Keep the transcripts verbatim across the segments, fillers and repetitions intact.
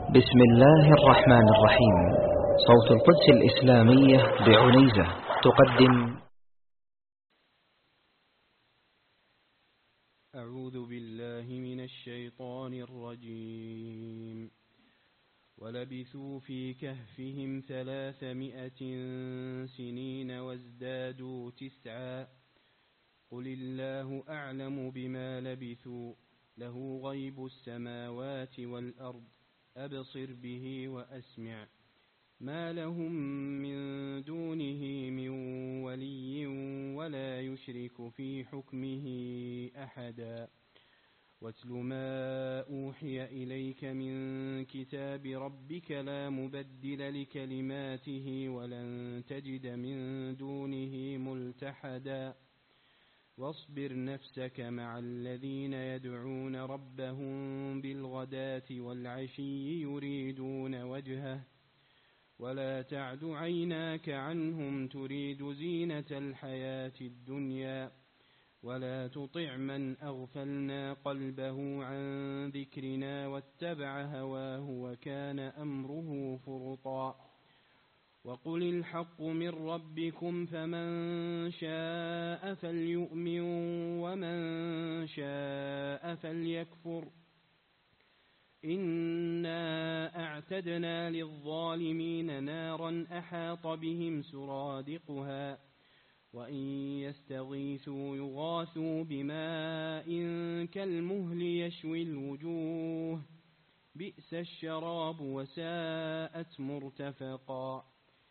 بسم الله الرحمن الرحيم. صوت القدس الإسلامية بعنيزة تقدم. أعوذ بالله من الشيطان الرجيم. ولبثوا في كهفهم ثلاثمائة سنين وازدادوا تسعا قل الله أعلم بما لبثوا له غيب السماوات والأرض أبصر به وأسمع ما لهم من دونه من ولي ولا يشرك في حكمه أحدا واتل ما أوحي إليك من كتاب ربك لا مبدل لكلماته ولن تجد من دونه ملتحدا واصبر نفسك مع الذين يدعون ربهم بالغداة والعشي يريدون وجهه ولا تعد عيناك عنهم تريد زينة الحياة الدنيا ولا تطع من أغفلنا قلبه عن ذكرنا واتبع هواه وكان أمره فرطا وقل الحق من ربكم فمن شاء فليؤمن ومن شاء فليكفر إنا أعتدنا للظالمين نارا أحاط بهم سرادقها وإن يستغيثوا يغاثوا بماء كالمهل يشوي الوجوه بئس الشراب وساءت مرتفقا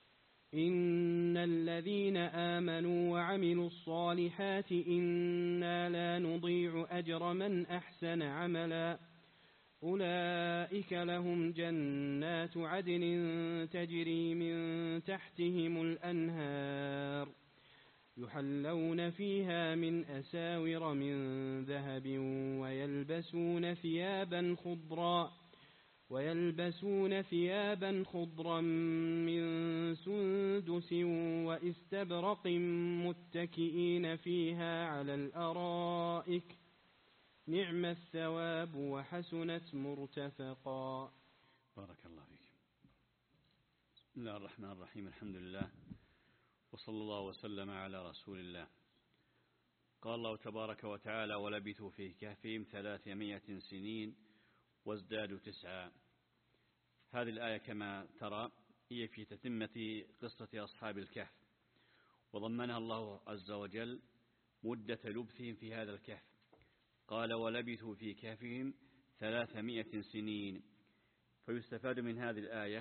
إن الذين آمنوا وعملوا الصالحات إنا لا نضيع أجر من أحسن عملا أولئك لهم جنات عدن تجري من تحتهم الأنهار يحلون فيها من أساور من ذهب ويلبسون ثيابا خضرا ويلبسون ثيابا خضرا من سندس واستبرق متكئين فيها على الأرائك نعم الثواب وحسنت مرتفقا. بارك الله فيك. بسم الله الرحمن الرحيم. الحمد لله وصلى الله وسلم على رسول الله. قال الله تبارك وتعالى ولبثوا في كهفهم ثلاثمائة سنين وازدادوا تسعا. هذه الآية كما ترى هي في تتمة قصة أصحاب الكهف، وضمنها الله عز وجل مدة لبثهم في هذا الكهف. قال ولبثوا في كهفهم ثلاثمائة سنين، فيستفاد من هذه الآية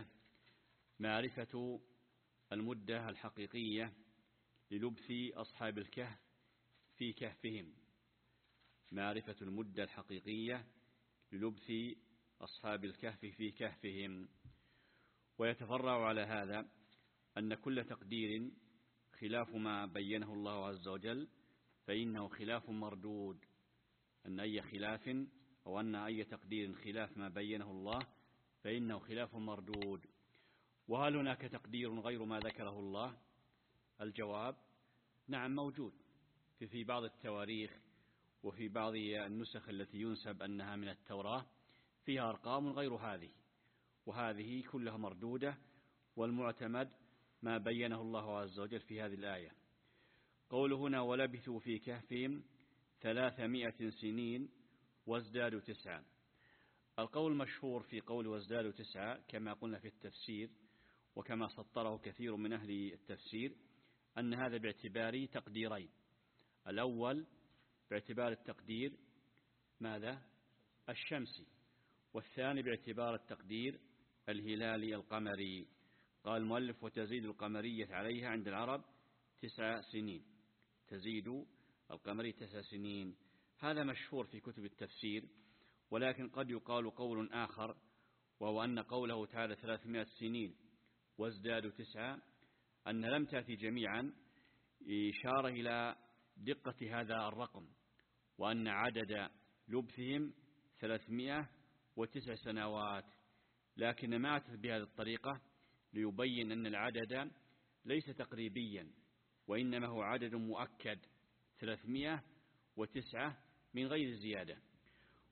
معرفة المدة الحقيقية للبث أصحاب الكهف في كهفهم، معرفة المدة الحقيقية للبث أصحاب الكهف في كهفهم. ويتفرع على هذا أن كل تقدير خلاف ما بينه الله عز وجل فإنه خلاف مردود، أن أي خلاف أو أن أي تقدير خلاف ما بينه الله فإنه خلاف مردود. وهل هناك تقدير غير ما ذكره الله؟ الجواب نعم، موجود في, في بعض التواريخ وفي بعض النسخ التي ينسب أنها من التوراة فيها أرقام غير هذه، وهذه كلها مردودة، والمعتمد ما بينه الله عز وجل في هذه الآية. قول هنا ولبثوا في كهفهم ثلاثمائة سنين وازدادوا تسعا. القول المشهور في قول وازدادوا تسعا كما قلنا في التفسير وكما سطره كثير من أهل التفسير أن هذا باعتبار تقديرين. الأول باعتبار التقدير ماذا؟ الشمسي، والثاني باعتبار التقدير الهلالي القمري. قال المؤلف وتزيد القمرية عليها عند العرب تسع سنين، تزيد القمري تسع سنين. هذا مشهور في كتب التفسير، ولكن قد يقال قول آخر، وهو أن قوله تعالى ثلاثمائة سنين وازدادوا تسعة أن لم تأتي جميعا إشارة إلى دقة هذا الرقم، وأن عدد لبثهم ثلاثمائة وتسع سنوات، لكن ما أتت بهذه الطريقة ليبين أن العدد ليس تقريبيا، وإنما هو عدد مؤكد ثلاثمائة وتسعة من غير زيادة.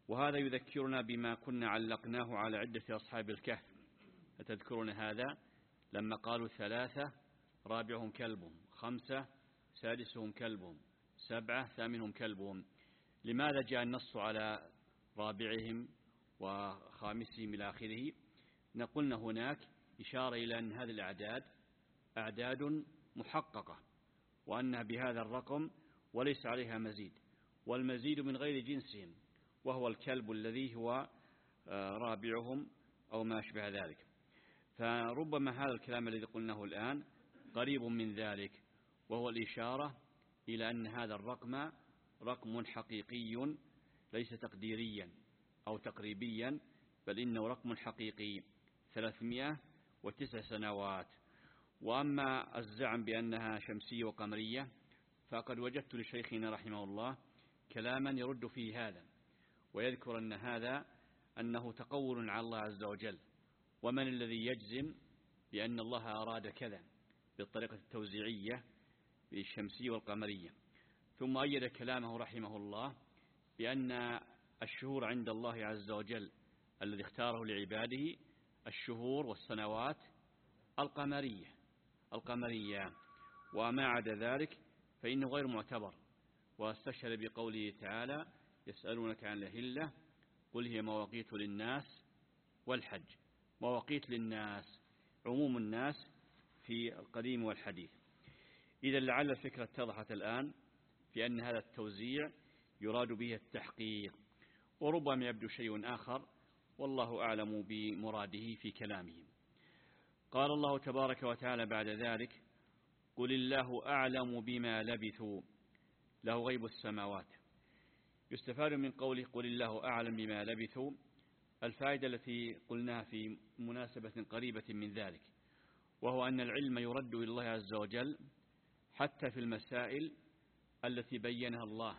وهذا يذكرنا بما كنا علقناه على عدة أصحاب الكهف. أتذكرون هذا لما قالوا ثلاثة رابعهم كلبهم، خمسة سادسهم كلبهم، سبعة ثامنهم كلبهم. لماذا جاء النص على رابعهم وخامسهم إلى آخره؟ نقولنا هناك إشارة إلى أن هذه الأعداد أعداد محققة، وأنها بهذا الرقم وليس عليها مزيد، والمزيد من غير جنسهم، وهو الكلب الذي هو رابعهم أو ما أشبه ذلك. فربما هذا الكلام الذي قلناه الآن قريب من ذلك، وهو الإشارة إلى أن هذا الرقم رقم حقيقي ليس تقديريا أو تقريبيا، بل إنه رقم حقيقي ثلاثمائة وتسع سنوات. وأما الزعم بأنها شمسية وقمرية فقد وجدت لشيخنا رحمه الله كلاما يرد فيه هذا، ويذكر أن هذا أنه تقول على الله عز وجل، ومن الذي يجزم بأن الله أراد كذا بالطريقة التوزيعية بالشمسية والقمرية. ثم أيد كلامه رحمه الله بأن الشهور عند الله عز وجل الذي اختاره لعباده الشهور والسنوات القمرية القمرية وما عدا ذلك فإنه غير معتبر. واستشهد بقوله تعالى: يسألونك عن الأهلة قل هي مواقيت للناس والحج. مواقيت للناس عموم الناس في القديم والحديث. إذا لعل الفكرة اتضحت الآن في أن هذا التوزيع يراد به التحقيق، وربما يبدو شيء آخر والله أعلم بمراده في كلامه. قال الله تبارك وتعالى بعد ذلك: قل الله أعلم بما لبثوا له غيب السماوات. يستفاد من قوله قل الله أعلم بما لبثوا الفائدة التي قلناها في مناسبة قريبة من ذلك، وهو أن العلم يرد إلى الله عز وجل حتى في المسائل التي بينها الله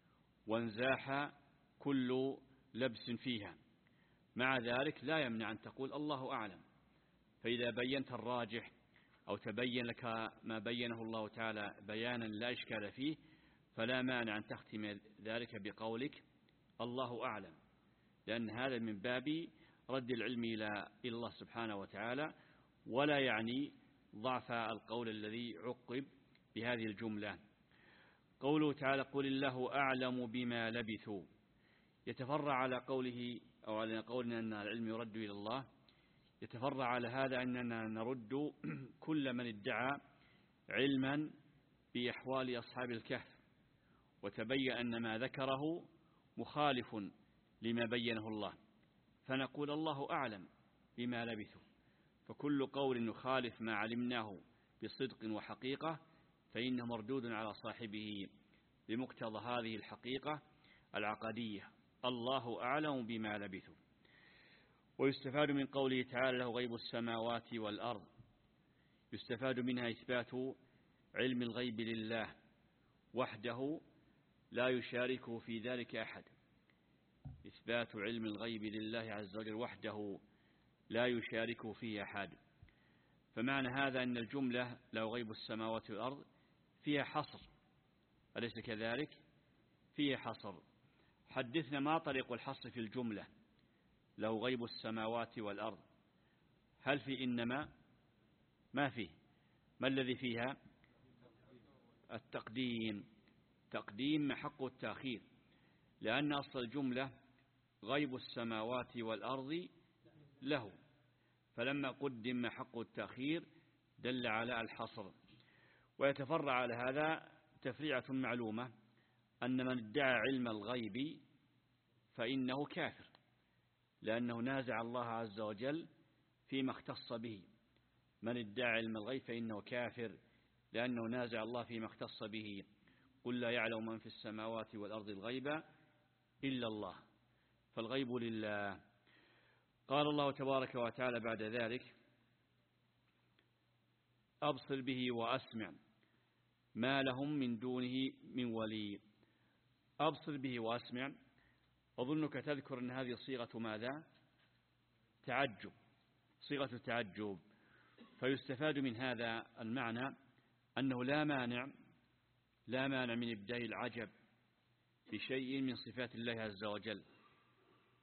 وانزاح كل لبس فيها. مع ذلك لا يمنع أن تقول الله أعلم، فإذا بينت الراجح أو تبين لك ما بينه الله تعالى بيانا لا إشكال فيه فلا مانع أن تختم ذلك بقولك الله أعلم، لأن هذا من باب رد العلم إلى الله سبحانه وتعالى، ولا يعني ضعف القول الذي عقب بهذه الجملة. قوله تعالى قل الله أعلم بما لبثوا يتفرع على قوله أو على قولنا أن العلم يرد إلى الله، يتفرع على هذا أننا نرد كل من ادعى علما بأحوال أصحاب الكهف وتبين أن ما ذكره مخالف لما بينه الله، فنقول الله أعلم بما لبثوا. فكل قول يخالف ما علمناه بصدق وحقيقة فإنه مردود على صاحبه بمقتضى هذه الحقيقة العقدية: الله أعلم بما لبثوا. ويستفاد من قوله تعالى له غيب السماوات والأرض، يستفاد منها إثبات علم الغيب لله وحده لا يشاركه في ذلك أحد. إثبات علم الغيب لله عز وجل وحده لا يشاركه فيه أحد. فمعنى هذا أن الجملة له غيب السماوات والأرض فيها حصر، أليس كذلك؟ فيها حصر. حدثنا ما طريق الحصر في الجملة له غيب السماوات والأرض؟ هل في إنما؟ ما فيه. ما الذي فيها؟ التقديم. تقديم حق التأخير، لأن أصل الجملة غيب السماوات والأرض له، فلما قدم حق التأخير دل على الحصر. ويتفرع على هذا تفريعة معلومة أن من ادعى علم الغيب فإنه كافر، لأنه نازع الله عز وجل فيما اختص به. من ادعى علم الغيب فإنه كافر لأنه نازع الله فيما اختص به. قل لا يعلم من في السماوات والأرض الغيب إلا الله، فالغيب لله. قال الله تبارك وتعالى بعد ذلك: أبصر به وأسمع ما لهم من دونه من ولي. أبصر به وأسمع، أظنك تذكر أن هذه صيغة ماذا؟ تعجب، صيغة تعجب. فيستفاد من هذا المعنى أنه لا مانع لا مانع من إبداء العجب بشيء من صفات الله عز وجل،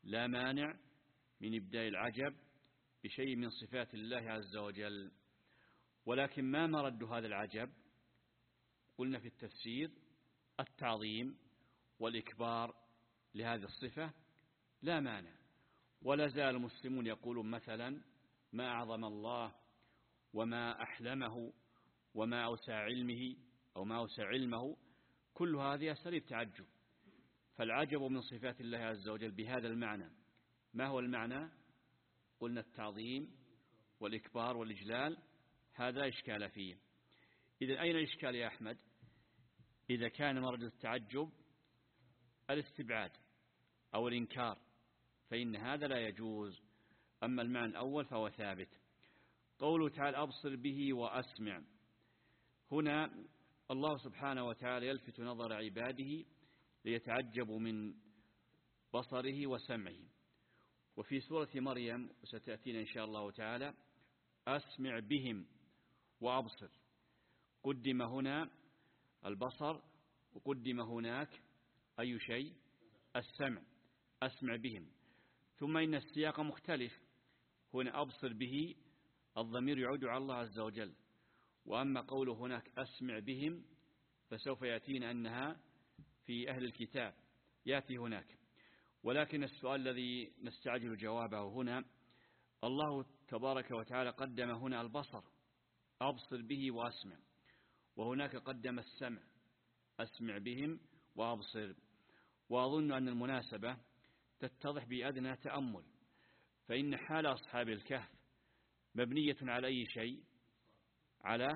لا مانع من إبداء العجب بشيء من صفات الله عز وجل. ولكن ما مرد هذا العجب؟ قلنا في التفسير التعظيم والإكبار لهذه الصفة لا مانع. ولا زال المسلمون يقولون مثلا ما أعظم الله وما أحلمه وما أوسع علمه أو ما أوسع علمه، كل هذه أساليب تعجب. فالعجب من صفات الله عز وجل بهذا المعنى. ما هو المعنى؟ قلنا التعظيم والإكبار والإجلال، هذا إشكال فيه. إذا أين الإشكال يا أحمد؟ إذا كان مرد التعجب الاستبعاد أو الإنكار فإن هذا لا يجوز. أما المعنى الأول فهو ثابت. قوله تعالى أبصر به وأسمع، هنا الله سبحانه وتعالى يلفت نظر عباده ليتعجبوا من بصره وسمعه. وفي سورة مريم وستأتينا إن شاء الله تعالى أسمع بهم وأبصر، قدم هنا البصر وقدم هناك أي شيء؟ السمع، أسمع بهم. ثم إن السياق مختلف، هنا أبصر به الضمير يعود على الله عز وجل، وأما قوله هناك أسمع بهم فسوف يأتينا أنها في أهل الكتاب، يأتي هناك. ولكن السؤال الذي نستعجل جوابه هنا، الله تبارك وتعالى قدم هنا البصر أبصر به وأسمع، وهناك قدم السمع أسمع بهم وأبصر. وأظن أن المناسبة تتضح بأدنى تأمل، فإن حال أصحاب الكهف مبنية على أي شيء؟ على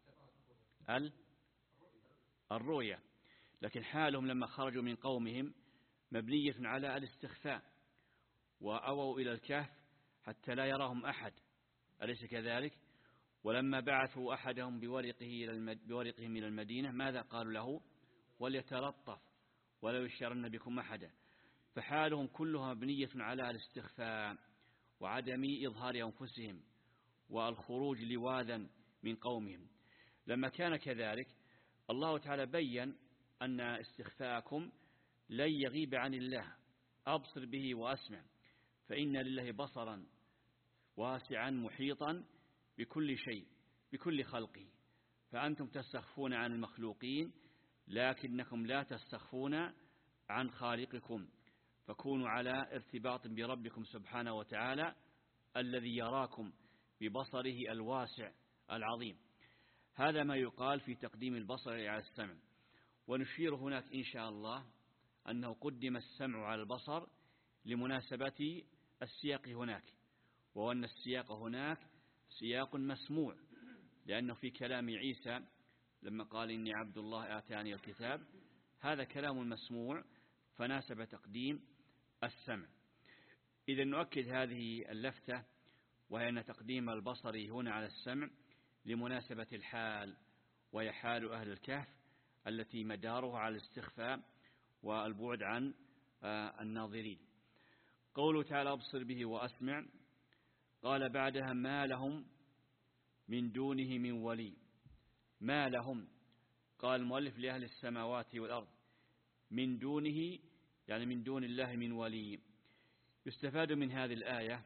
الرؤية. لكن حالهم لما خرجوا من قومهم مبنية على الاستخفاء، وأووا إلى الكهف حتى لا يراهم أحد، أليس كذلك؟ ولما بعثوا أحدهم بورقه بورقهم إلى المدينة ماذا قالوا له؟ وليتلطف ولا يشعرن بكم أحدا. فحالهم كلها مبنية على الاستخفاء وعدم إظهار أنفسهم والخروج لواذا من قومهم. لما كان كذلك الله تعالى بيّن أن استخفاءكم لن يغيب عن الله، أبصر به وأسمع، فإن لله بصرا واسعا محيطا بكل شيء بكل خلقه. فأنتم تستخفون عن المخلوقين لكنكم لا تستخفون عن خالقكم، فكونوا على ارتباط بربكم سبحانه وتعالى الذي يراكم ببصره الواسع العظيم. هذا ما يقال في تقديم البصر على السمع. ونشير هناك إن شاء الله أنه قدم السمع على البصر لمناسبة السياق هناك، وأن السياق هناك سياق مسموع، لأنه في كلام عيسى لما قال إني عبد الله آتاني الكتاب، هذا كلام مسموع فناسب تقديم السمع. إذا نؤكد هذه اللفتة، وهي أن تقديم البصر هنا على السمع لمناسبة الحال، وهي حال أهل الكهف التي مدارها على الاستخفاء والبعد عن الناظرين. قوله تعالى أبصر به وأسمع، قال بعدها ما لهم من دونه من ولي. ما لهم، قال المؤلف لأهل السماوات والأرض، من دونه يعني من دون الله من ولي. يستفاد من هذه الآية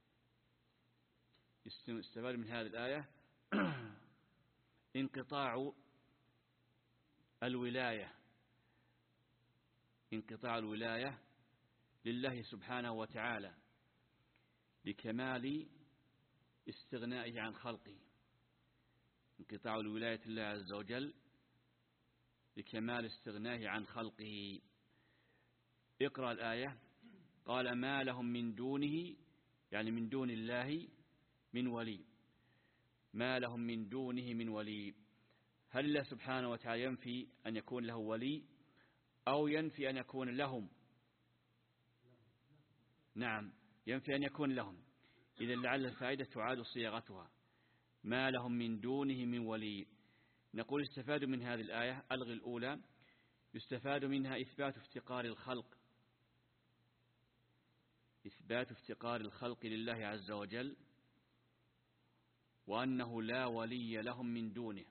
يستفاد من هذه الآية انقطاع الولاية انقطاع الولاية لله سبحانه وتعالى لكمال استغنائه عن خلقه. انقطاع الولاية لله عز وجل لكمال استغنائه عن خلقه. اقرأ الآية. قال ما لهم من دونه يعني من دون الله من ولي. ما لهم من دونه من ولي. هل الله سبحانه وتعالى ينفي أن يكون له ولي أو ينفي أن يكون لهم؟ نعم، ينفي أن يكون لهم. إذن لعل الفائدة تعاد صياغتها. ما لهم من دونه من ولي. نقول استفاد من هذه الآية، ألغي الأولى، يستفاد منها إثبات افتقار الخلق إثبات افتقار الخلق لله عز وجل، وأنه لا ولي لهم من دونه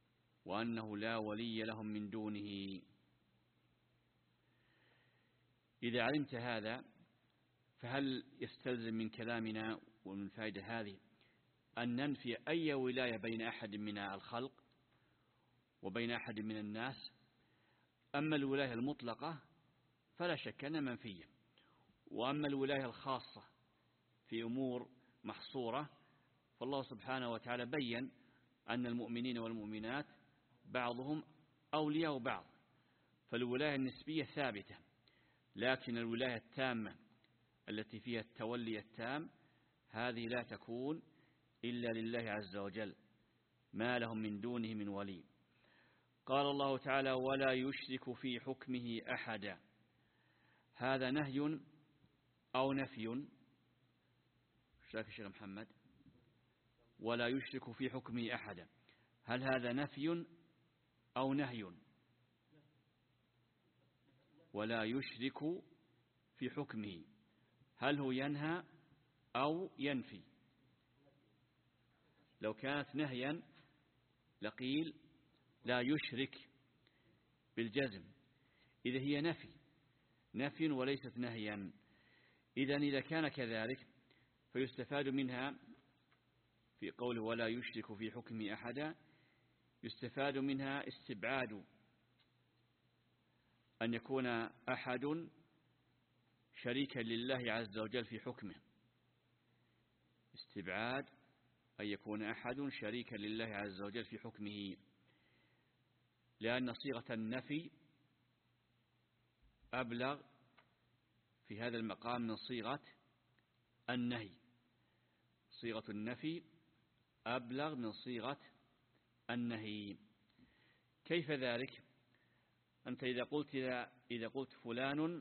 وأنه لا ولي لهم من دونه. إذا علمت هذا فهل يستلزم من كلامنا ومن الفائدة هذه أن ننفي أي ولاية بين أحد من الخلق وبين أحد من الناس؟ أما الولاية المطلقة فلا شك أنها منفية، وأما الولاية الخاصة في أمور محصورة فالله سبحانه وتعالى بيّن أن المؤمنين والمؤمنات بعضهم أولياء بعض، فالولاية النسبية ثابتة، لكن الولاية التامة التي فيها التولي التام هذه لا تكون إلا لله عز وجل، ما لهم من دونه من ولي. قال الله تعالى: ولا يشرك في حكمه أحدا. هذا نهي أو نفي؟ ايش رايك يا شيخ محمد؟ ولا يشرك في حكمه أحدا، هل هذا نفي أو نهي؟ ولا يشرك في حكمه، هل هو ينهى أو ينفي؟ لو كانت نهيا لقيل لا يشرك بالجزم، إذا هي نفي نفي وليست نهيا. إذن إذا كان كذلك فيستفاد منها في قوله ولا يشرك في حكمه أحدا، يستفاد منها استبعاد أن يكون أحد شريكا لله عز وجل في حكمه، استبعاد أن يكون أحد شريكا لله عز وجل في حكمه، لأن صيغة النفي أبلغ في هذا المقام من صيغة النهي. صيغة النفي أبلغ من صيغة النهي. كيف ذلك؟ أنت إذا قلت إذا, إذا قلت فلان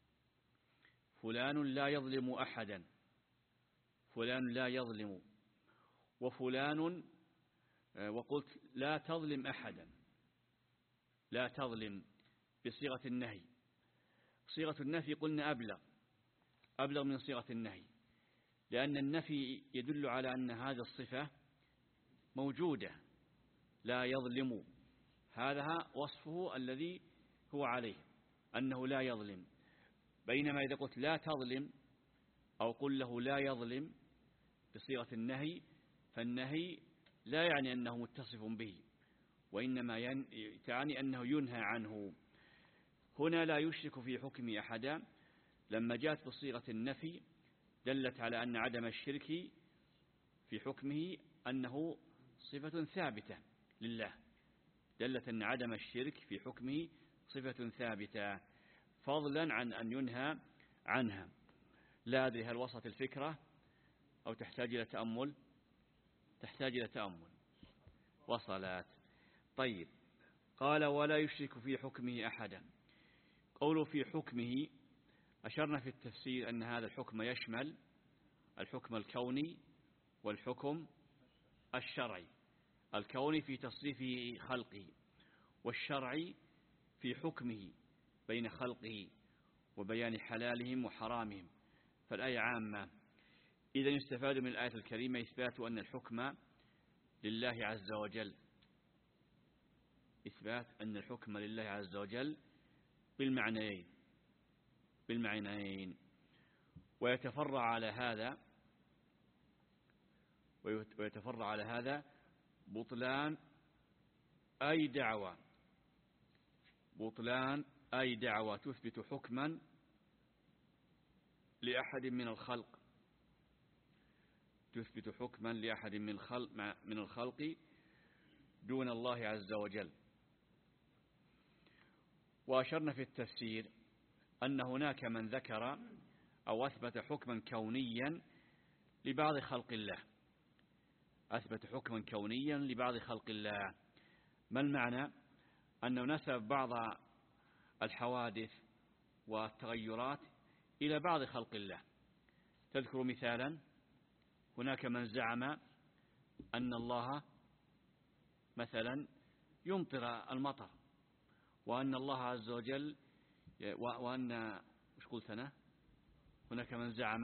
فلان لا يظلم أحدا، فلان لا يظلم، وفلان وقلت لا تظلم أحدا، لا تظلم بصيغة النهي. صيغة النفي قلنا أبلغ أبلغ من صيغة النهي، لأن النفي يدل على أن هذه الصفة موجودة، لا يظلم، هذا وصفه الذي هو عليه أنه لا يظلم. بينما إذا قلت لا تظلم أو قل له لا يظلم بصيغة النهي، فالنهي لا يعني أنه متصف به، وإنما تعني أنه ينهى عنه. هنا لا يشرك في حكم أحدا لما جاءت بصيغة النفي دلت على أن عدم الشرك في حكمه أنه صفة ثابتة لله، دلت أن عدم الشرك في حكمه صفة ثابتة فضلا عن أن ينهى عنها. لا أدري هل وصلت الفكرة أو تحتاج إلى تأمل؟ تحتاج إلى تأمل. وصلت. طيب، قال ولا يشرك في حكمه أحدا. قوله في حكمه أشرنا في التفسير أن هذا الحكم يشمل الحكم الكوني والحكم الشرعي. الكوني في تصريفه خلقه، والشرعي في حكمه بين خلقه وبيان حلالهم وحرامهم، فالآية عامة. إذن يستفاد من الآية الكريمة إثبات أن الحكم لله عز وجل، إثبات أن الحكم لله عز وجل بالمعنيين بالمعنيين ويتفرع على هذا ويتفرع على هذا بطلان أي دعوة بطلان أي دعوة تثبت حكما لأحد من الخلق تثبت حكما لأحد من الخلق من الخلق دون الله عز وجل. وأشرنا في التفسير أن هناك من ذكر أو أثبت حكما كونيا لبعض خلق الله أثبت حكما كونيا لبعض خلق الله. ما المعنى؟ أنه نسب بعض الحوادث والتغيرات إلى بعض خلق الله. تذكر مثالا؟ هناك من زعم أن الله مثلا يمطر المطر، وأن الله عز وجل وأن وش قلت أنا؟ هناك من زعم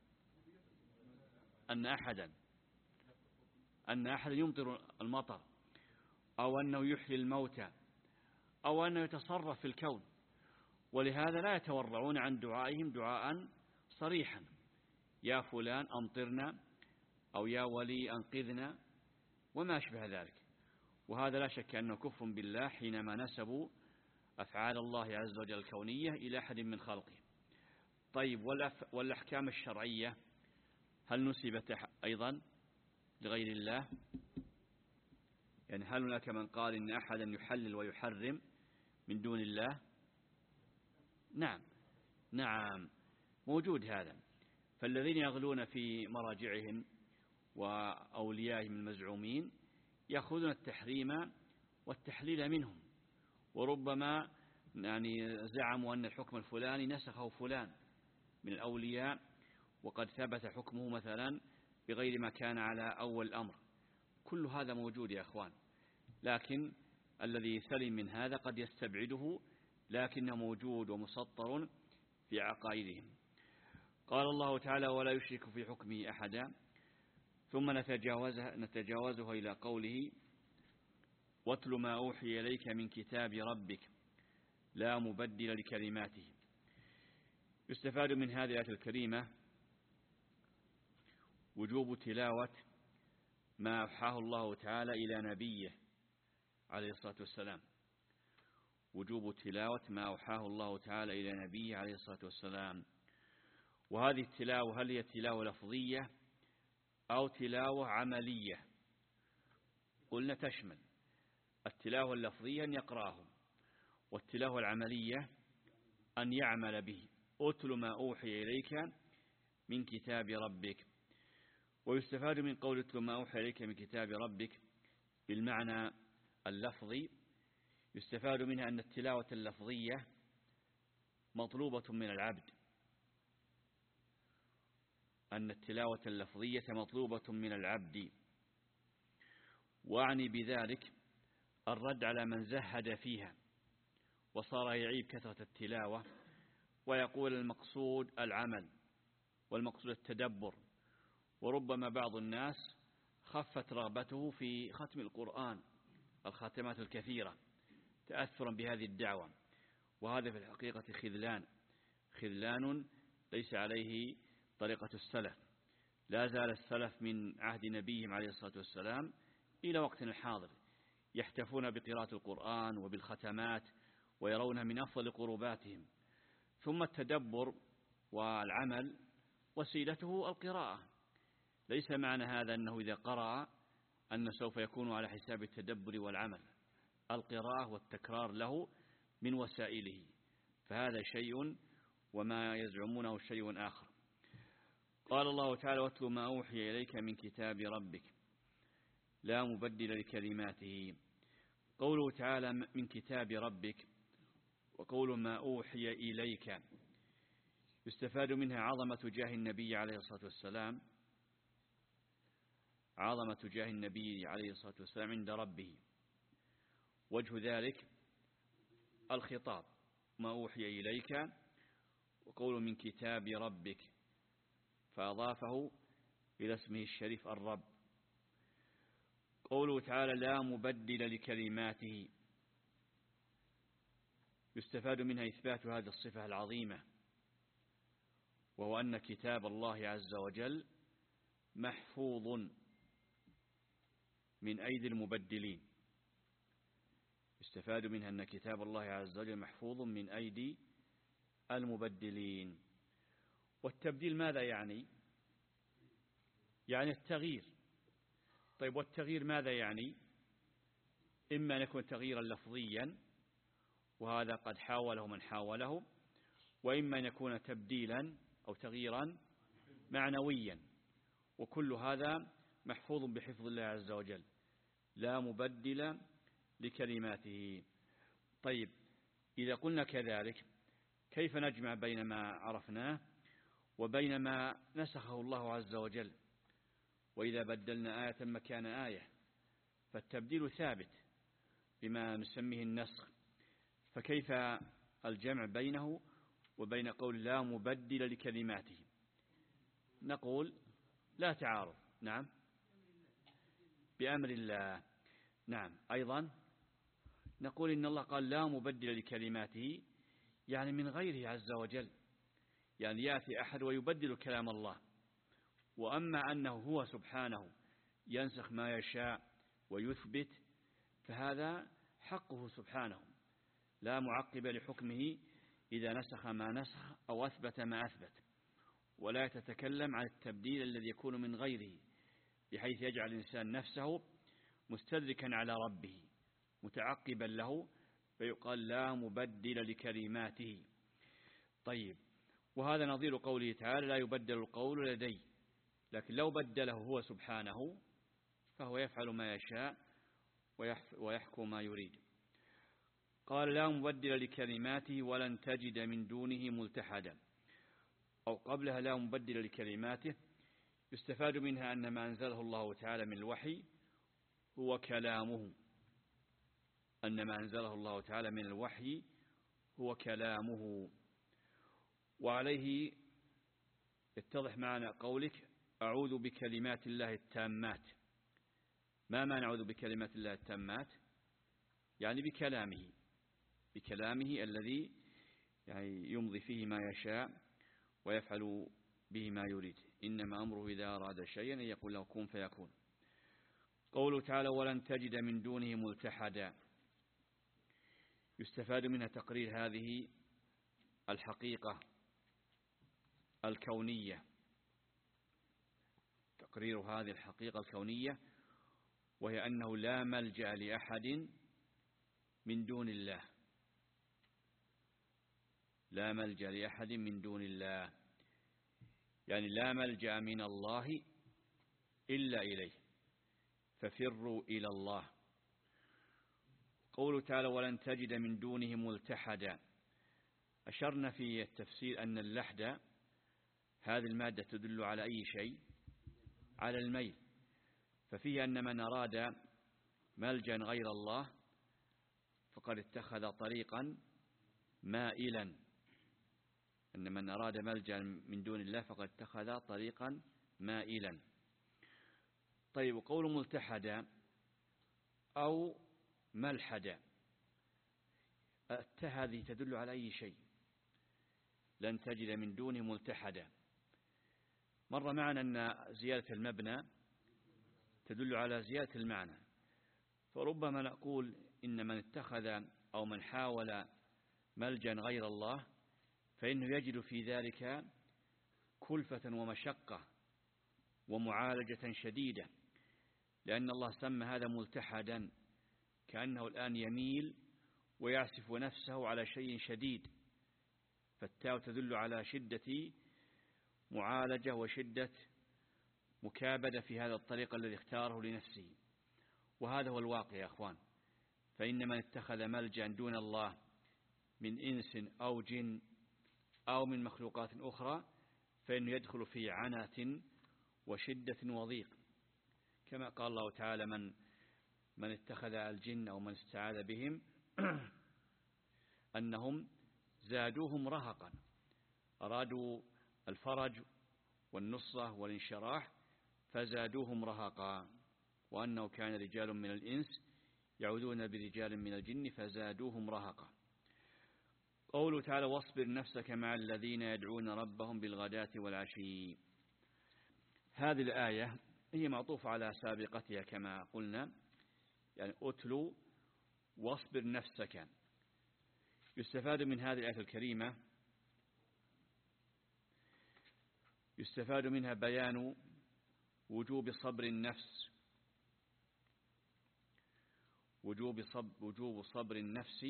أن أحدا أن أحدا يمطر المطر، أو أنه يحيي الموتى، أو أنه يتصرف في الكون. ولهذا لا يتورعون عن دعائهم دعاء صريحا يا فلان أمطرنا أو يا ولي أنقذنا وما أشبه ذلك. وهذا لا شك أنه كفر بالله حينما نسبوا أفعال الله عز وجل الكونية إلى أحد من خلقه. طيب والأحكام الشرعية هل نسبت أيضا لغير الله؟ يعني هل هناك من قال إن أحدا يحلل ويحرم من دون الله؟ نعم نعم موجود هذا. فالذين يغلون في مراجعهم وأوليائهم المزعومين يأخذون التحريم والتحليل منهم، وربما يعني زعموا أن الحكم الفلاني نسخه فلان من الأولياء وقد ثبت حكمه مثلا بغير ما كان على أول الأمر. كل هذا موجود يا أخوان، لكن الذي سلم من هذا قد يستبعده، لكنه موجود ومسطر في عقائدهم. قال الله تعالى ولا يشرك في حكمه أحدا، ثم نتجاوزه, نتجاوزه إلى قوله واتل ما أوحي إليك من كتاب ربك لا مبدل لكلماته. يستفاد من هذه الآية الكريمة وجوب تلاوة ما أوحاه الله تعالى إلى نبيه عليه الصلاة والسلام، وجوب تلاوة ما أوحاه الله تعالى إلى نبيه عليه الصلاة والسلام. وهذه التلاوة هل هي تلاوة لفظية أو تلاوة عملية؟ قلنا تشمل التلاوة اللفظية أن يقرأه، والتلاوة العملية أن يعمل به. أتل ما أوحي إليك من كتاب ربك. ويستفاد من قول أتل ما أوحي إليك من كتاب ربك بالمعنى اللفظي، يستفاد منها أن التلاوة اللفظية مطلوبة من العبد، أن التلاوة اللفظية مطلوبة من العبد. وأعني بذلك الرد على من زهد فيها وصار يعيب كثرة التلاوة ويقول المقصود العمل والمقصود التدبر. وربما بعض الناس خفت رغبته في ختم القرآن الخاتمات الكثيرة تأثرا بهذه الدعوة، وهذا في الحقيقة خذلان خذلان ليس عليه طريقة السلف. لا زال السلف من عهد نبيهم عليه الصلاة والسلام إلى وقتنا الحاضر يحتفون بقراءة القرآن وبالختمات ويرونها من أفضل قرباتهم. ثم التدبر والعمل وسيلته القراءة. ليس معنى هذا أنه إذا قرأ أن سوف يكون على حساب التدبر والعمل. القراءة والتكرار له من وسائله، فهذا شيء وما يزعمونه شيء آخر. قال الله تعالى واتل ما أوحي إليك من كتاب ربك لا مبدل لكلماته. قوله تعالى من كتاب ربك وقول ما أوحي إليك يستفاد منها عظمة جاه النبي عليه الصلاة والسلام، عظمة جاه النبي عليه الصلاة والسلام عند ربه. وجه ذلك الخطاب ما أوحي إليك وقول من كتاب ربك، فأضافه إلى اسمه الشريف الرب. قوله تعالى لا مبدل لكلماته يستفاد منها إثبات هذه الصفة العظيمة، وهو أن كتاب الله عز وجل محفوظ من أيدي المبدلين. يستفاد منها أن كتاب الله عز وجل محفوظ من أيدي المبدلين. والتبديل ماذا يعني؟ يعني التغيير. طيب والتغيير ماذا يعني؟ إما أن يكون تغييرا لفظيا وهذا قد حاوله من حاوله، وإما أن يكون تبديلا أو تغييرا معنويا، وكل هذا محفوظ بحفظ الله عز وجل لا مبدل لكلماته. طيب إذا قلنا كذلك كيف نجمع بين ما عرفناه وبين ما نسخه الله عز وجل؟ وإذا بدلنا آية مكان آية فالتبديل ثابت بما نسميه النسخ، فكيف الجمع بينه وبين قول لا مبدل لكلماته؟ نقول لا تعارض. نعم بأمر الله. نعم أيضا نقول إن الله قال لا مبدل لكلماته، يعني من غيره عز وجل، يعني يأتي أحد ويبدل كلام الله. وأما أنه هو سبحانه ينسخ ما يشاء ويثبت فهذا حقه سبحانه، لا معقب لحكمه إذا نسخ ما نسخ أو أثبت ما أثبت، ولا تتكلم عن التبديل الذي يكون من غيره بحيث يجعل الإنسان نفسه مستدركا على ربه متعقبا له، فيقال لا مبدل لكلماته. طيب، وهذا نظير قوله تعالى لا يبدل القول لدي، لكن لو بدله هو سبحانه فهو يفعل ما يشاء ويحكم ما يريد. قال لا مبدل لكلماته ولن تجد من دونه ملتحدا، أو قبلها لا مبدل لكلماته يستفاد منها أن ما أنزله الله تعالى من الوحي هو كلامه، أن ما أنزله الله تعالى من الوحي هو كلامه. وعليه يتضح معنى قولك أعوذ بكلمات الله التامات. ما معنى أعوذ بكلمات الله التامات؟ يعني بكلامه، بكلامه الذي يعني يمضي فيه ما يشاء ويفعل به ما يريد، إنما أمره إذا أراد شيئا أن يقول له كن فيكون. قوله تعالى ولن تجد من دونه ملتحدا، يستفاد منها تقرير هذه الحقيقة الكونية، تقرير هذه الحقيقة الكونية، وهي أنه لا ملجأ لأحد من دون الله، لا ملجأ لأحد من دون الله، يعني لا ملجأ من الله إلا إليه، ففروا إلى الله. قوله تعالى ولن تجد من دونه ملتحدا، أشرنا في التفسير أن اللحد هذه المادة تدل على أي شيء؟ على الميل، ففيه أن من أراد ملجأ غير الله فقد اتخذ طريقا مائلا، أن من أراد ملجأ من دون الله فقد اتخذ طريقا مائلا. طيب، قول ملتحدا أو ملحدا، التاء هذه تدل على أي شيء؟ لن تجد من دونه ملتحدا. مر معنا أن زيادة المبنى تدل على زيادة المعنى، فربما نقول إن من اتخذ أو من حاول ملجأ غير الله فإنه يجد في ذلك كلفة ومشقة ومعالجة شديدة، لأن الله سمى هذا ملتحدا، كأنه الآن يميل ويعسف نفسه على شيء شديد، فالتاء تدل على شدة معالجة وشدة مكابدة في هذا الطريق الذي اختاره لنفسه. وهذا هو الواقع يا أخوان، فإن من اتخذ ملجأ دون الله من إنس أو جن أو من مخلوقات أخرى فإنه يدخل في عنة وشدة وضيق، كما قال الله تعالى من من اتخذ الجن أو من استعاذ بهم أنهم زادوهم رهقا، أرادوا الفرج والنصرة والانشراح فزادوهم رهقا، وأنه كان رجال من الإنس يعوذون برجال من الجن فزادوهم رهقا. قوله تعالى واصبر نفسك مع الذين يدعون ربهم بالغداة والعشي، هذه الآية هي معطوفة على سابقتها كما قلنا، يعني أتلو واصبر نفسك. يستفاد من هذه الآية الكريمة يستفاد منها بيان وجوب صبر النفس، وجوب صبر, وجوب صبر النفس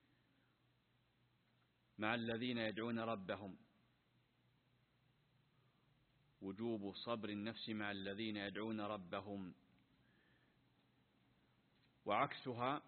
مع الذين يدعون ربهم، وجوب صبر النفس مع الذين يدعون ربهم، وعكسها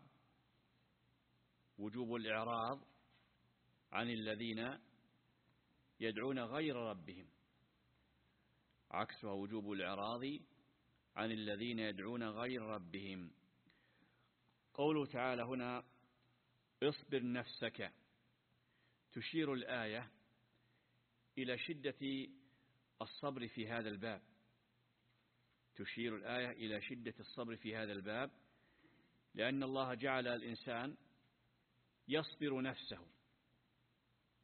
وجوب الإعراض عن الذين يدعون غير ربهم، عكسها وجوب الإعراض عن الذين يدعون غير ربهم. قوله تعالى هنا اصبر نفسك، تشير الآية إلى شدة الصبر في هذا الباب، تشير الآية إلى شدة الصبر في هذا الباب، لأن الله جعل الإنسان يصبر نفسه،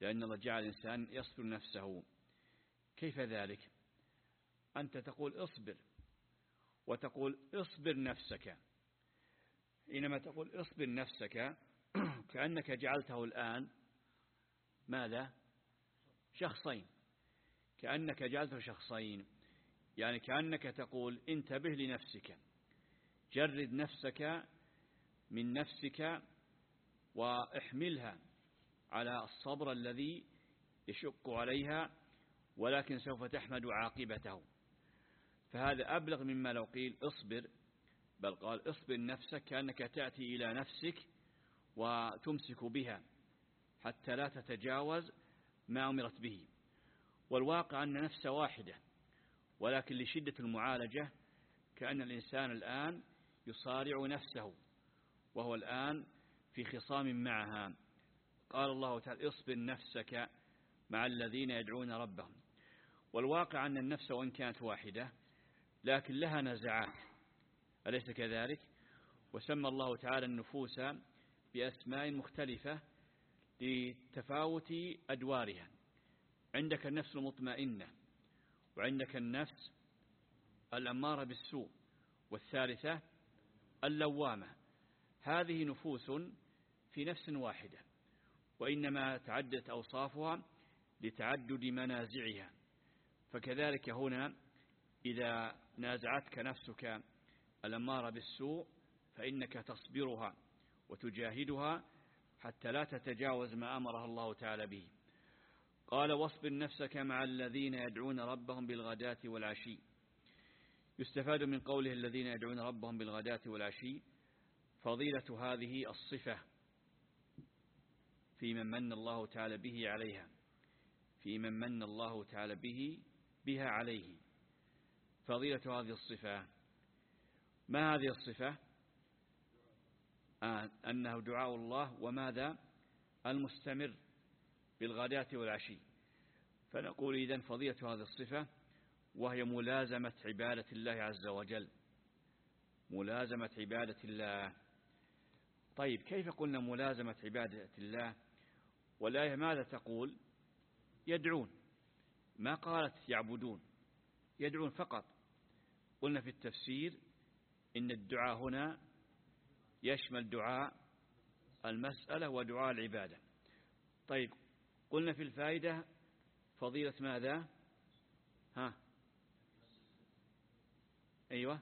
لأن الله جعل الإنسان يصبر نفسه. كيف ذلك؟ أنت تقول اصبر وتقول اصبر نفسك. حينما تقول اصبر نفسك كأنك جعلته الآن ماذا؟ شخصين، كأنك جعلته شخصين، يعني كأنك تقول انتبه لنفسك، جرد نفسك من نفسك واحملها على الصبر الذي يشق عليها، ولكن سوف تحمد عاقبته. فهذا أبلغ مما لو قيل اصبر، بل قال اصبر نفسك، كأنك تأتي إلى نفسك وتمسك بها حتى لا تتجاوز ما أمرت به. والواقع أن نفس واحدة، ولكن لشدة المعالجة كأن الإنسان الآن يصارع نفسه، وهو الآن في خصام معها. قال الله تعالى اصبر نفسك مع الذين يدعون ربهم. والواقع أن النفس وإن كانت واحدة لكن لها نزعات، أليس كذلك؟ وسمى الله تعالى النفوس بأسماء مختلفة لتفاوت أدوارها. عندك النفس المطمئنة، وعندك النفس الأمارة بالسوء، والثالثة اللوامة. هذه نفوس في نفس واحدة، وإنما تعدت أوصافها لتعدد منازعها. فكذلك هنا إذا نازعتك نفسك الأمارة بالسوء فإنك تصبرها وتجاهدها حتى لا تتجاوز ما أمرها الله تعالى به. قال واصبر نفسك مع الذين يدعون ربهم بالغداة والعشي. يستفاد من قوله الذين يدعون ربهم بالغداة والعشي فضيلة هذه الصفة في من من الله تعالى به عليها، في من من الله تعالى به بها عليه. فضيلة هذه الصفة، ما هذه الصفة؟ آه أنه دعاء الله وماذا؟ المستمر بالغداة والعشي. فنقول إذن فضيلة هذه الصفة وهي ملازمة عبادة الله عز وجل، ملازمة عبادة الله. طيب كيف قلنا ملازمة عبادة الله؟ والآية ماذا تقول؟ يدعون، ما قالت يعبدون، يدعون فقط. قلنا في التفسير إن الدعاء هنا يشمل دعاء المسألة ودعاء العبادة. طيب قلنا في الفائدة فضيلة ماذا؟ ها أيوة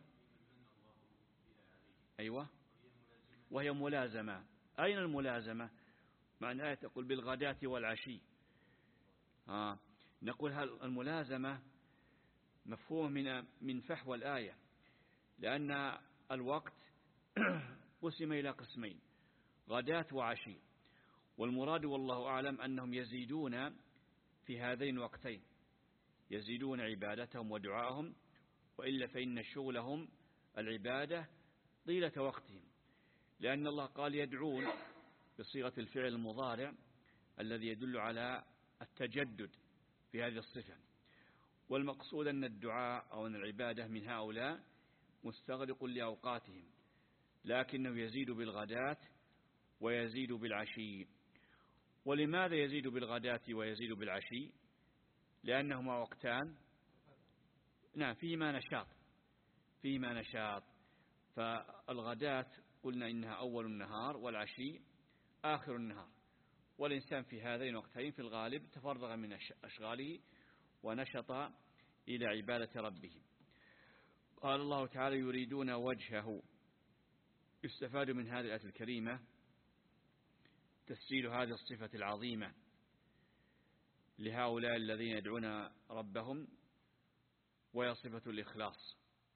أيوة وهي ملازمة. أين الملازمة؟ معنى آية تقول بالغداة والعشي. آه. نقول هل الملازمة مفهوم من من فحوى الآية، لأن الوقت قسم إلى قسمين، غداة وعشي، والمراد والله أعلم أنهم يزيدون في هذين الوقتين، يزيدون عبادتهم ودعاءهم، وإلا فإن شغلهم العبادة طيلة وقتهم، لأن الله قال يدعون بصيغة الفعل المضارع الذي يدل على التجدد في هذه الصفة. والمقصود أن الدعاء أو أن العبادة من هؤلاء مستغرق لأوقاتهم، لكنه يزيد بالغداة ويزيد بالعشي. ولماذا يزيد بالغداة ويزيد بالعشي؟ لأنهما وقتان نعم فيهما نشاط، فيهما نشاط. فالغداة قلنا إنها أول النهار، والعشي آخر النهار، والإنسان في هذين الوقتين في الغالب تفرغ من أشغاله ونشط إلى عبادة ربه. قال الله تعالى يريدون وجهه. يستفاد من هذه الآية الكريمة تسجيل هذه الصفة العظيمة لهؤلاء الذين يدعون ربهم، وهي صفة الإخلاص.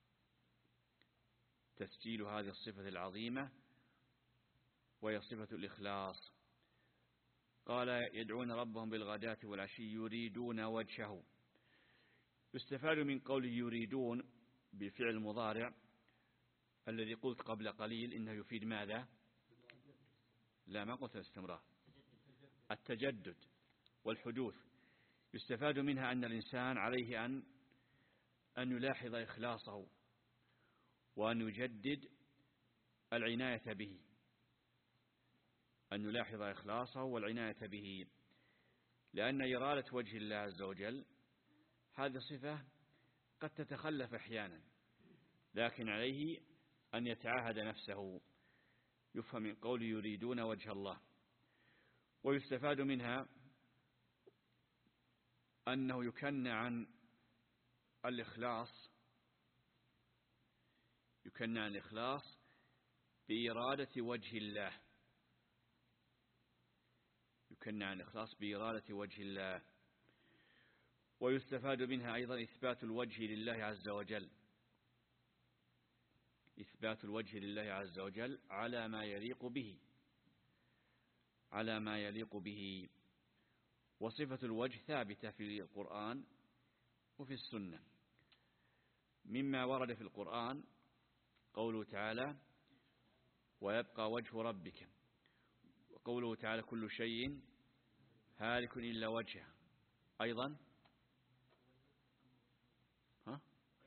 تسجيل هذه الصفة العظيمة وهي صفة الإخلاص. قال يدعون ربهم بالغداة والعشي يريدون وجهه. يستفاد من قوله يريدون بفعل المضارع الذي قلت قبل قليل إنه يفيد ماذا؟ لا، ما قلت الاستمرار، التجدد والحدوث. يستفاد منها أن الإنسان عليه أن أن يلاحظ إخلاصه وأن يجدد العناية به، أن يلاحظ إخلاصه والعناية به. لأن إرادة وجه الله عز وجل هذه صفة قد تتخلف أحيانا، لكن عليه أن يتعاهد نفسه. يفهم من قول يريدون وجه الله. ويستفاد منها أنه يكنى عن الإخلاص يكنى عن الإخلاص بإرادة وجه الله يكنى عن الإخلاص بإرادة وجه الله. ويستفاد منها أيضا إثبات الوجه لله عز وجل إثبات الوجه لله عز وجل على ما يليق به على ما يليق به. وصفة الوجه ثابتة في القرآن وفي السنة. مما ورد في القرآن قوله تعالى ويبقى وجه ربك، وقوله تعالى كل شيء هالك إلا وجهه. أيضا ها؟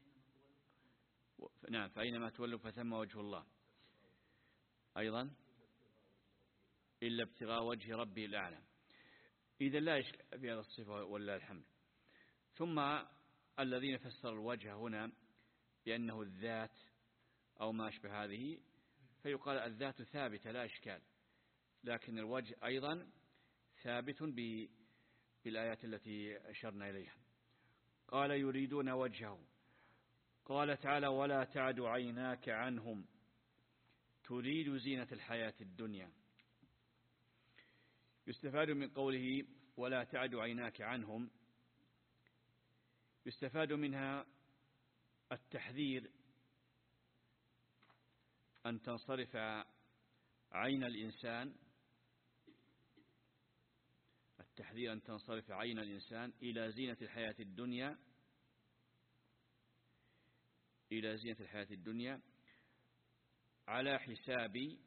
نعم فأينما تولوا فثم وجه الله. أيضا إلا ابتغاء وجه ربه الأعلى. إذا لا يشكل في هذا الصفة ولا الحمد. ثم الذين فسروا الوجه هنا بأنه الذات أو ما أشبه هذه، فيقال الذات ثابتة لا إشكال، لكن الوجه أيضا ثابت بالآيات التي أشرنا إليها. قال يريدون وجهه. قال تعالى ولا تعد عيناك عنهم تريد زينة الحياة الدنيا. يستفاد من قوله ولا تعد عيناك عنهم، يستفاد منها التحذير أن تنصرف عين الإنسان التحذير أن تنصرف عين الإنسان إلى زينة الحياة الدنيا إلى زينة الحياة الدنيا على حساب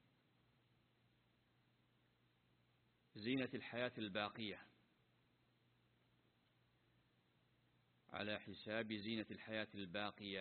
زينة الحياة الباقية على حساب زينة الحياة الباقية.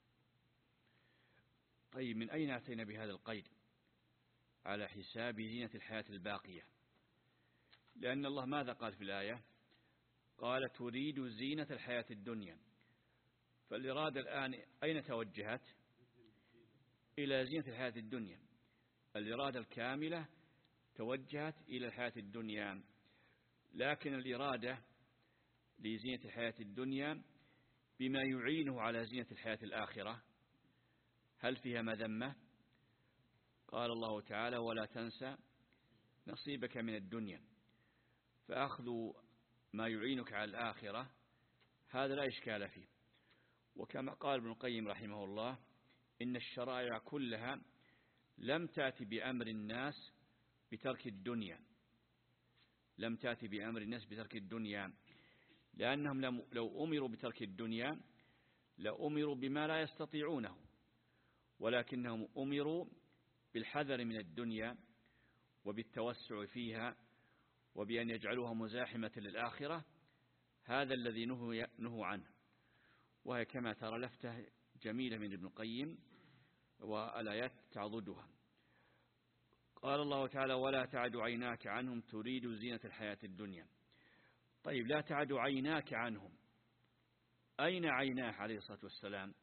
طيب من أين أتينا بهذا القيد على حساب زينة الحياة الباقية؟ لأن الله ماذا قال في الآية؟ قال تريد زينة الحياة الدنيا، فالإرادة الآن أين توجهت؟ إلى زينة الحياة الدنيا. الإرادة الكاملة توجهت إلى الحياة الدنيا، لكن الإرادة لزينة الحياة الدنيا بما يعينه على زينة الحياة الآخرة هل فيها مذمة؟ قال الله تعالى ولا تنسى نصيبك من الدنيا، فأخذ ما يعينك على الآخرة هذا لا إشكال فيه. وكما قال ابن القيم رحمه الله إن الشرائع كلها لم تأتي بأمر الناس بترك الدنيا لم تأتي بأمر الناس بترك الدنيا لأنهم لو أمروا بترك الدنيا لأمروا بما لا يستطيعونه، ولكنهم أمروا بالحذر من الدنيا وبالتوسع فيها وبأن يجعلوها مزاحمة للآخرة. هذا الذي نهوا عنه. وهي كما ترى لفتة جميلة من ابن القيم والآيات تعضدها. قال الله تعالى ولا تعد عيناك عنهم تريد زينة الحياة الدنيا. طيب لا تعد عيناك عنهم، أين عيناه عليه الصلاة والسلام؟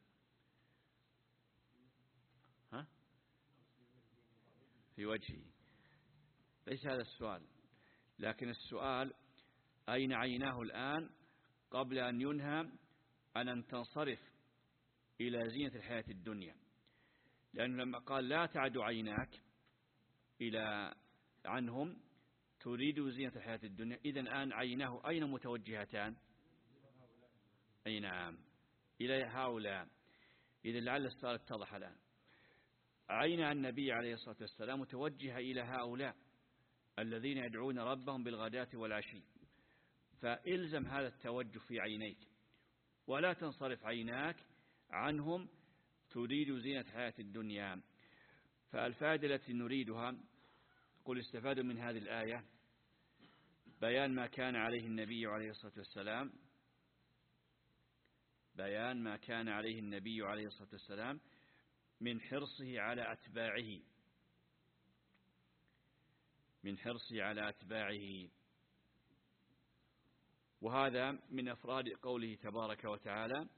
ها؟ في وجهه. ليس هذا السؤال، لكن السؤال أين عيناه الآن قبل أن ينهى عن أن تنصرف إلى زينة الحياة الدنيا. لأنه لما قال لا تعد عيناك إلى عنهم تريد زينة الحياة الدنيا، إذن الآن عيناه أين متوجهتان؟ أي نعم إلى هؤلاء. إذن لعل السؤال اتضح الآن. عين النبي عليه الصلاة والسلام متوجهة إلى هؤلاء الذين يدعون ربهم بالغداة والعشي، فإلزم هذا التوجه في عينيك ولا تنصرف عيناك عنهم تريد زينة حياة الدنيا. فالفائدة التي نريدها قل استفاد من هذه الآية بيان ما كان عليه النبي عليه الصلاة والسلام بيان ما كان عليه النبي عليه الصلاة والسلام من حرصه على أتباعه من حرصه على أتباعه وهذا من أفراد قوله تبارك وتعالى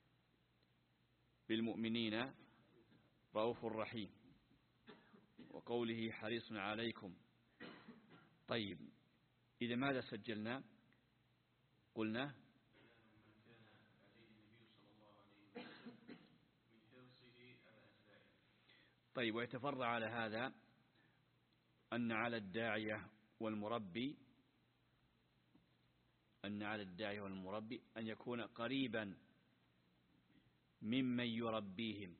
بالمؤمنين رؤوف رحيم، وقوله حريص عليكم. طيب، إذا ماذا سجلنا؟ قلنا طيب، ويتفرع على هذا أن على الداعية والمربي أن على الداعية والمربي أن يكون قريبا ممن يربيهم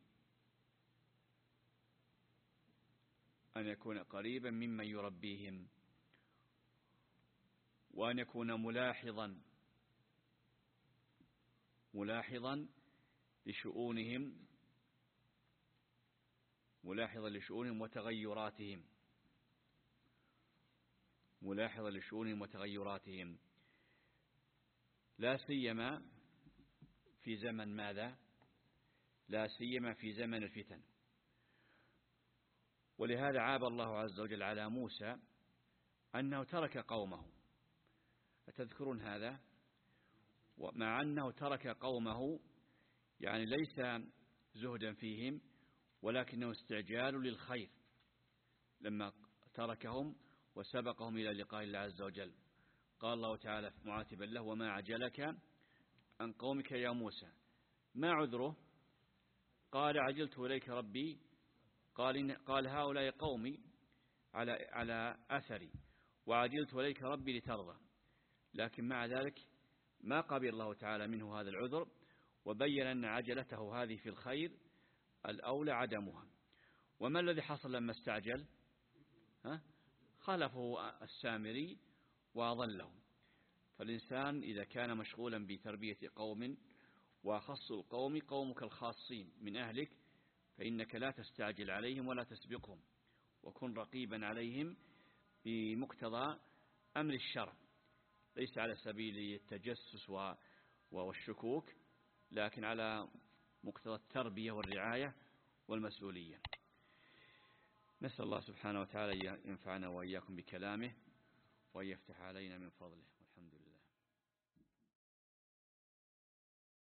أن يكون قريبا ممن يربيهم وأن يكون ملاحظا ملاحظا لشؤونهم ملاحظا لشؤونهم وتغيراتهم ملاحظا لشؤونهم وتغيراتهم لا سيما في زمن ماذا؟ لا سيما في زمن الفتن. ولهذا عاب الله عز وجل على موسى أنه ترك قومه. أتذكرون هذا؟ ومع أنه ترك قومه يعني ليس زهدا فيهم، ولكنه استعجال للخير لما تركهم وسبقهم إلى لقاء الله عز وجل. قال الله تعالى معاتبا له: وما عجلك عن قومك يا موسى. ما عذره؟ قال: عجلت إليك ربي قال, قال هؤلاء قومي على, على أثري وعجلت إليك ربي لترضى. لكن مع ذلك ما قبل الله تعالى منه هذا العذر، وبين أن عجلته هذه في الخير الأولى عدمها. وما الذي حصل لما استعجل؟ ها؟ خلفه السامري وأضله. فالإنسان إذا كان مشغولا بتربية قوم وأخص القوم قومك الخاصين من أهلك، فإنك لا تستعجل عليهم ولا تسبقهم، وكن رقيبا عليهم بمقتضى أمر الشرع، ليس على سبيل التجسس والشكوك، لكن على مقتضى التربية والرعاية والمسؤولية. نسأل الله سبحانه وتعالى ينفعنا وإياكم بكلامه وأن يفتح علينا من فضله.